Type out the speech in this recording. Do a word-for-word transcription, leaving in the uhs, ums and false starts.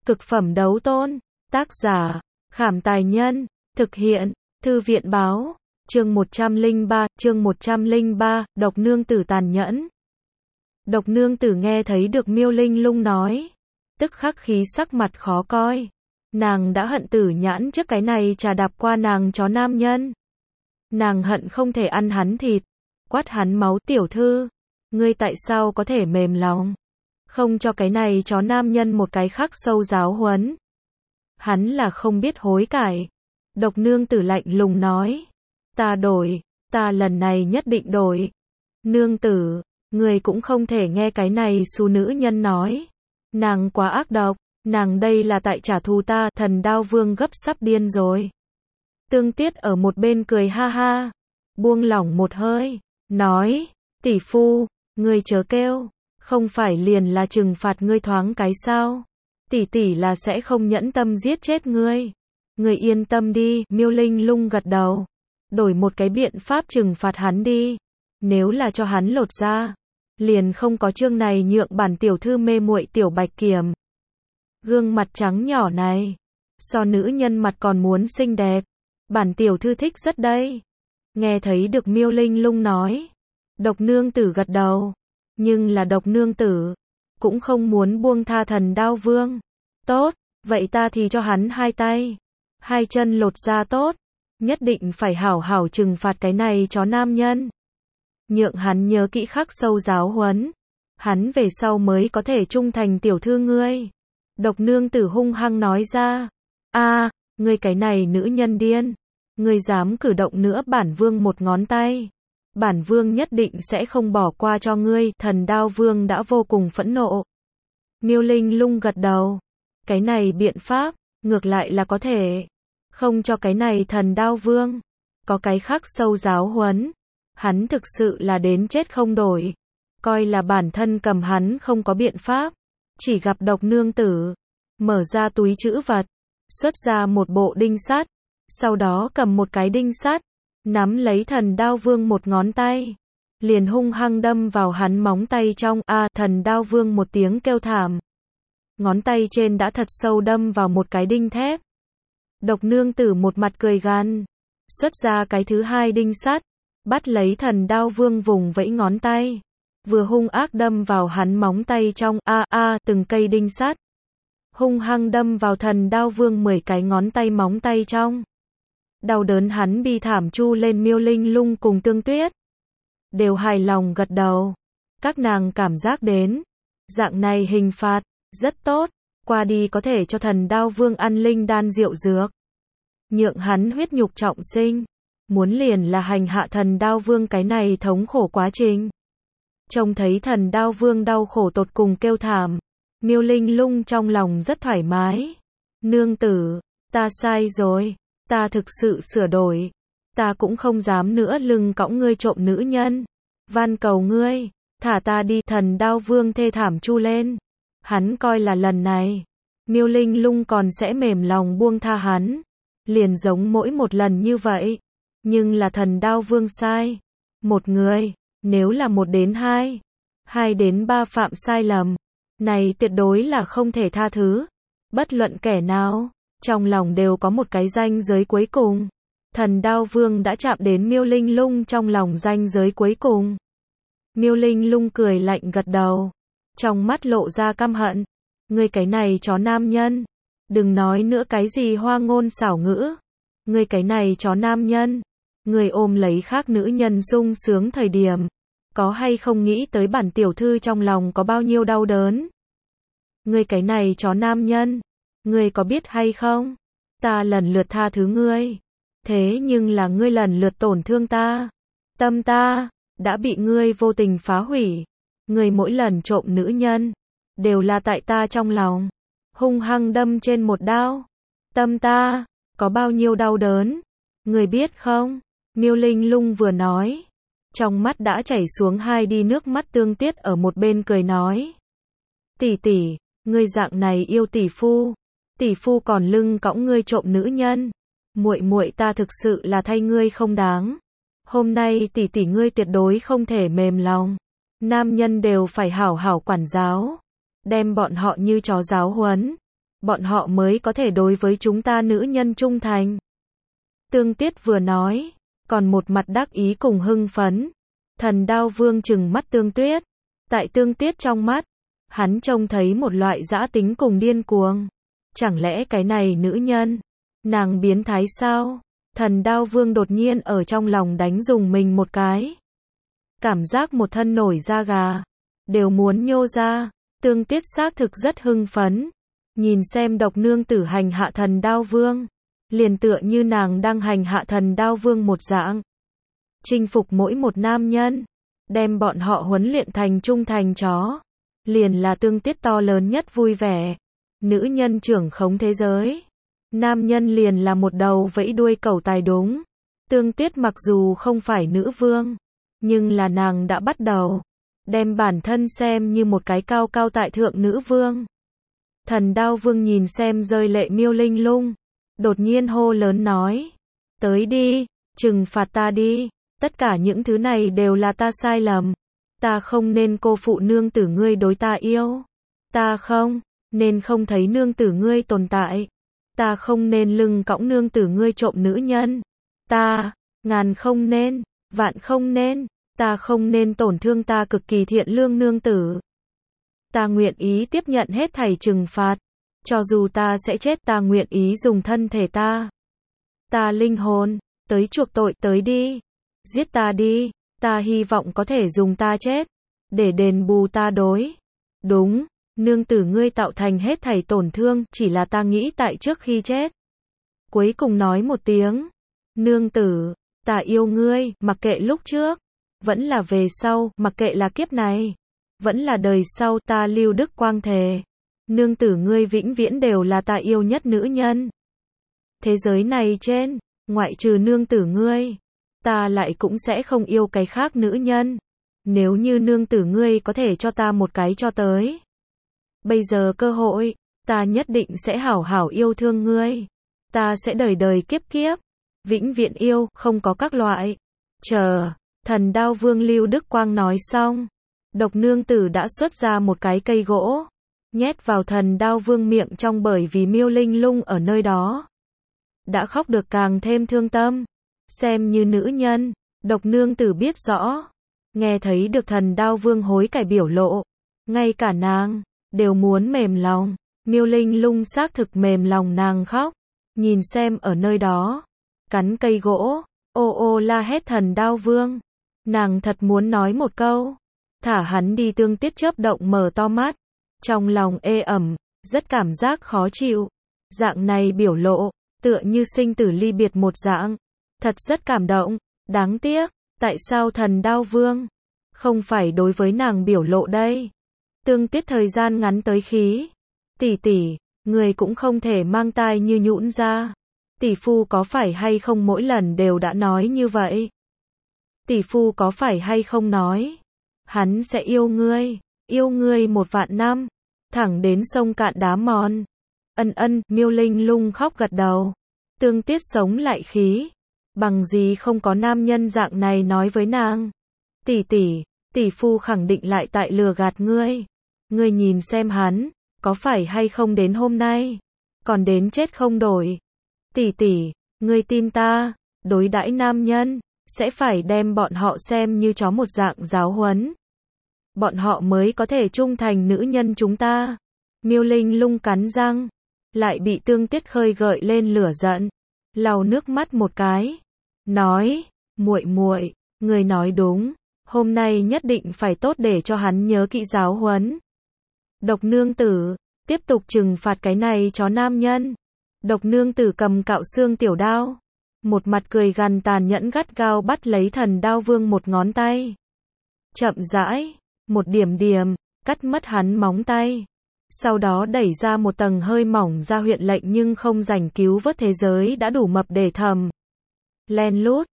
Cực phẩm đấu tôn. Tác giả, Khảm Tài Nhân. Thực hiện, Thư viện Báo. Chương một trăm lẻ ba, chương một trăm lẻ ba, Độc Nương Tử tàn nhẫn. Độc Nương Tử nghe thấy được Miêu Linh Lung nói, tức khắc khí sắc mặt khó coi. Nàng đã hận tử nhãn trước cái này trà đạp qua nàng chó nam nhân. Nàng hận không thể ăn hắn thịt, quát hắn máu. Tiểu thư, ngươi tại sao có thể mềm lòng, không cho cái này chó nam nhân một cái khắc sâu giáo huấn? Hắn là không biết hối cải. Độc Nương Tử lạnh lùng nói, ta đổi, ta lần này nhất định đổi. Nương tử, người cũng không thể nghe cái này xú nữ nhân nói. Nàng quá ác độc, nàng đây là tại trả thù ta. Thần Đao Vương gấp sắp điên rồi. Tương Tiết ở một bên cười ha ha, buông lỏng một hơi, nói, tỷ phu, ngươi chớ kêu, không phải liền là trừng phạt ngươi thoáng cái sao? Tỷ tỷ là sẽ không nhẫn tâm giết chết ngươi. Ngươi yên tâm đi. Miêu Linh Lung gật đầu, đổi một cái biện pháp trừng phạt hắn đi. Nếu là cho hắn lột ra, liền không có chương này nhượng bản tiểu thư mê muội tiểu bạch kiểm. Gương mặt trắng nhỏ này, so nữ nhân mặt còn muốn xinh đẹp. Bản tiểu thư thích rất đây. Nghe thấy được Miêu Linh Lung nói, Độc Nương Tử gật đầu. Nhưng là Độc Nương Tử cũng không muốn buông tha Thần Đao Vương. Tốt, vậy ta thì cho hắn hai tay, hai chân lột ra. Tốt, nhất định phải hảo hảo trừng phạt cái này chó nam nhân. Nhượng hắn nhớ kỹ khắc sâu giáo huấn, hắn về sau mới có thể trung thành tiểu thư ngươi. Độc Nương Tử hung hăng nói ra, a, ngươi cái này nữ nhân điên, ngươi dám cử động nữa bản vương một ngón tay, bản vương nhất định sẽ không bỏ qua cho ngươi. Thần Đao Vương đã vô cùng phẫn nộ. Miêu Linh Lung gật đầu, cái này biện pháp, ngược lại là có thể, không cho cái này Thần Đao Vương có cái khắc sâu giáo huấn, hắn thực sự là đến chết không đổi. Coi là bản thân cầm hắn không có biện pháp. Chỉ gặp Độc Nương Tử mở ra túi trữ vật, xuất ra một bộ đinh sắt, sau đó cầm một cái đinh sắt, nắm lấy Thần Đao Vương một ngón tay, liền hung hăng đâm vào hắn móng tay trong. A, à, Thần Đao Vương một tiếng kêu thảm, ngón tay trên đã thật sâu đâm vào một cái đinh thép. Độc Nương Tử một mặt cười gằn, xuất ra cái thứ hai đinh sắt, bắt lấy Thần Đao Vương vùng vẫy ngón tay, vừa hung ác đâm vào hắn móng tay trong. A a, từng cây đinh sắt hung hăng đâm vào Thần Đao Vương mười cái ngón tay móng tay trong. Đau đớn hắn bi thảm chu lên. Miêu Linh Lung cùng Tương Tuyết đều hài lòng gật đầu. Các nàng cảm giác đến, dạng này hình phạt rất tốt, qua đi có thể cho Thần Đao Vương ăn linh đan rượu dược, nhượng hắn huyết nhục trọng sinh. Muốn liền là hành hạ Thần Đao Vương cái này thống khổ quá trình. Trông thấy Thần Đao Vương đau khổ tột cùng kêu thảm, Miêu Linh Lung trong lòng rất thoải mái. Nương tử, ta sai rồi, ta thực sự sửa đổi, ta cũng không dám nữa lưng cõng ngươi trộm nữ nhân. Van cầu ngươi, thả ta đi. Thần Đao Vương thê thảm chu lên. Hắn coi là lần này, Miêu Linh Lung còn sẽ mềm lòng buông tha hắn, liền giống mỗi một lần như vậy. Nhưng là Thần Đao Vương sai. Một người, nếu là một đến hai, hai đến ba phạm sai lầm, này tuyệt đối là không thể tha thứ. Bất luận kẻ nào, trong lòng đều có một cái ranh giới cuối cùng. Thần Đao Vương đã chạm đến Miêu Linh Lung trong lòng ranh giới cuối cùng. Miêu Linh Lung cười lạnh gật đầu, trong mắt lộ ra căm hận. Ngươi cái này chó nam nhân, đừng nói nữa cái gì hoa ngôn xảo ngữ. Ngươi cái này chó nam nhân, ngươi ôm lấy khác nữ nhân sung sướng thời điểm, có hay không nghĩ tới bản tiểu thư trong lòng có bao nhiêu đau đớn? Ngươi cái này chó nam nhân, ngươi có biết hay không? Ta lần lượt tha thứ ngươi, thế nhưng là ngươi lần lượt tổn thương ta. Tâm ta đã bị ngươi vô tình phá hủy. Ngươi mỗi lần trộm nữ nhân, đều là tại ta trong lòng hung hăng đâm trên một đao. Tâm ta có bao nhiêu đau đớn, ngươi biết không? Miêu Linh Lung vừa nói, trong mắt đã chảy xuống hai đi nước mắt. Tương Tiết ở một bên cười nói, tỷ tỷ, ngươi dạng này yêu tỷ phu, tỷ phu còn lưng cõng ngươi trộm nữ nhân, muội muội ta thực sự là thay ngươi không đáng. Hôm nay tỷ tỷ ngươi tuyệt đối không thể mềm lòng. Nam nhân đều phải hảo hảo quản giáo, đem bọn họ như chó giáo huấn. bọn họ mới có thể đối với chúng ta nữ nhân trung thành. Tương Tiết vừa nói, còn một mặt đắc ý cùng hưng phấn. Thần Đao Vương trừng mắt Tương Tuyết. Tại Tương Tiết trong mắt, hắn trông thấy một loại dã tính cùng điên cuồng. Chẳng lẽ cái này nữ nhân, nàng biến thái sao? Thần Đao Vương đột nhiên ở trong lòng đánh dùng mình một cái. Cảm giác một thân nổi da gà, đều muốn nhô ra. Tương Tiết xác thực rất hưng phấn. Nhìn xem độc nương tử hành hạ Thần Đao Vương, liền tựa như nàng đang hành hạ Thần Đao Vương một dạng. Chinh phục mỗi một nam nhân, đem bọn họ huấn luyện thành trung thành chó, liền là Tương Tiết to lớn nhất vui vẻ. Nữ nhân trưởng khống thế giới, nam nhân liền là một đầu vẫy đuôi cẩu tài đúng. Tương Tiết mặc dù không phải nữ vương, nhưng là nàng đã bắt đầu đem bản thân xem như một cái cao cao tại thượng nữ vương. Thần Đao Vương nhìn xem rơi lệ Miêu Linh Lung, đột nhiên hô lớn nói, tới đi, trừng phạt ta đi, tất cả những thứ này đều là ta sai lầm, ta không nên cô phụ nương tử ngươi đối ta yêu, ta không nên không thấy nương tử ngươi tồn tại, ta không nên lưng cõng nương tử ngươi trộm nữ nhân, ta, ngàn không nên, vạn không nên, ta không nên tổn thương ta cực kỳ thiện lương nương tử. Ta nguyện ý tiếp nhận hết thảy trừng phạt, cho dù ta sẽ chết ta nguyện ý dùng thân thể ta, ta linh hồn, tới chuộc tội, tới đi, giết ta đi, ta hy vọng có thể dùng ta chết, để đền bù ta đối. Đúng, nương tử ngươi tạo thành hết thảy tổn thương, chỉ là ta nghĩ tại trước khi chết. Cuối cùng nói một tiếng, nương tử, ta yêu ngươi, mặc kệ lúc trước, vẫn là về sau, mặc kệ là kiếp này, vẫn là đời sau, ta Lưu Đức Quang thề. Nương tử ngươi vĩnh viễn đều là ta yêu nhất nữ nhân. Thế giới này trên, ngoại trừ nương tử ngươi, ta lại cũng sẽ không yêu cái khác nữ nhân. Nếu như nương tử ngươi có thể cho ta một cái cho tới bây giờ cơ hội, ta nhất định sẽ hảo hảo yêu thương ngươi. Ta sẽ đời đời kiếp kiếp, vĩnh viễn yêu, không có các loại. Chờ, Thần Đao Vương Lưu Đức Quang nói xong, độc nương tử đã xuất ra một cái cây gỗ, nhét vào Thần Đao Vương miệng trong, bởi vì Miêu Linh Lung ở nơi đó đã khóc được càng thêm thương tâm. Xem như nữ nhân, độc nương tử biết rõ, nghe thấy được Thần Đao Vương hối cải biểu lộ, ngay cả nàng đều muốn mềm lòng. Miêu Linh Lung xác thực mềm lòng, nàng khóc, nhìn xem ở nơi đó cắn cây gỗ, ô ô la hét Thần Đao Vương. Nàng thật muốn nói một câu, thả hắn đi. Tương Tiết chớp động mở to mắt, trong lòng ê ẩm, rất cảm giác khó chịu. Dạng này biểu lộ, tựa như sinh tử ly biệt một dạng, thật rất cảm động. Đáng tiếc, tại sao Thần Đao Vương không phải đối với nàng biểu lộ đây? Tương Tiết thời gian ngắn tới khí, tỷ tỷ, người cũng không thể mang tai như nhũn ra. Tỷ phu có phải hay không mỗi lần đều đã nói như vậy? Tỷ phu có phải hay không nói, hắn sẽ yêu ngươi, yêu ngươi một vạn năm, thẳng đến sông cạn đá mòn. Ân ân, Miêu Linh Lung khóc gật đầu. Tương Tiết sống lại khí, bằng gì không có nam nhân dạng này nói với nàng. Tỷ tỷ, tỷ phu khẳng định lại tại lừa gạt ngươi. Ngươi nhìn xem hắn, có phải hay không đến hôm nay, còn đến chết không đổi. Tỷ tỷ, ngươi tin ta, đối đãi nam nhân, sẽ phải đem bọn họ xem như chó một dạng giáo huấn. Bọn họ mới có thể trung thành nữ nhân chúng ta. Miêu Linh Lung cắn răng, lại bị Tương Tiết khơi gợi lên lửa giận, lau nước mắt một cái, nói, muội muội, người nói đúng, hôm nay nhất định phải tốt để cho hắn nhớ kỹ giáo huấn. Độc nương tử, tiếp tục trừng phạt cái này chó nam nhân. Độc nương tử cầm cạo xương tiểu đao, một mặt cười gằn tàn nhẫn gắt gao bắt lấy Thần Đao Vương một ngón tay. Chậm rãi, một điểm điểm, cắt mất hắn móng tay. Sau đó đẩy ra một tầng hơi mỏng ra huyện lệnh nhưng không rảnh cứu vớt thế giới đã đủ mập để thầm. Len lút,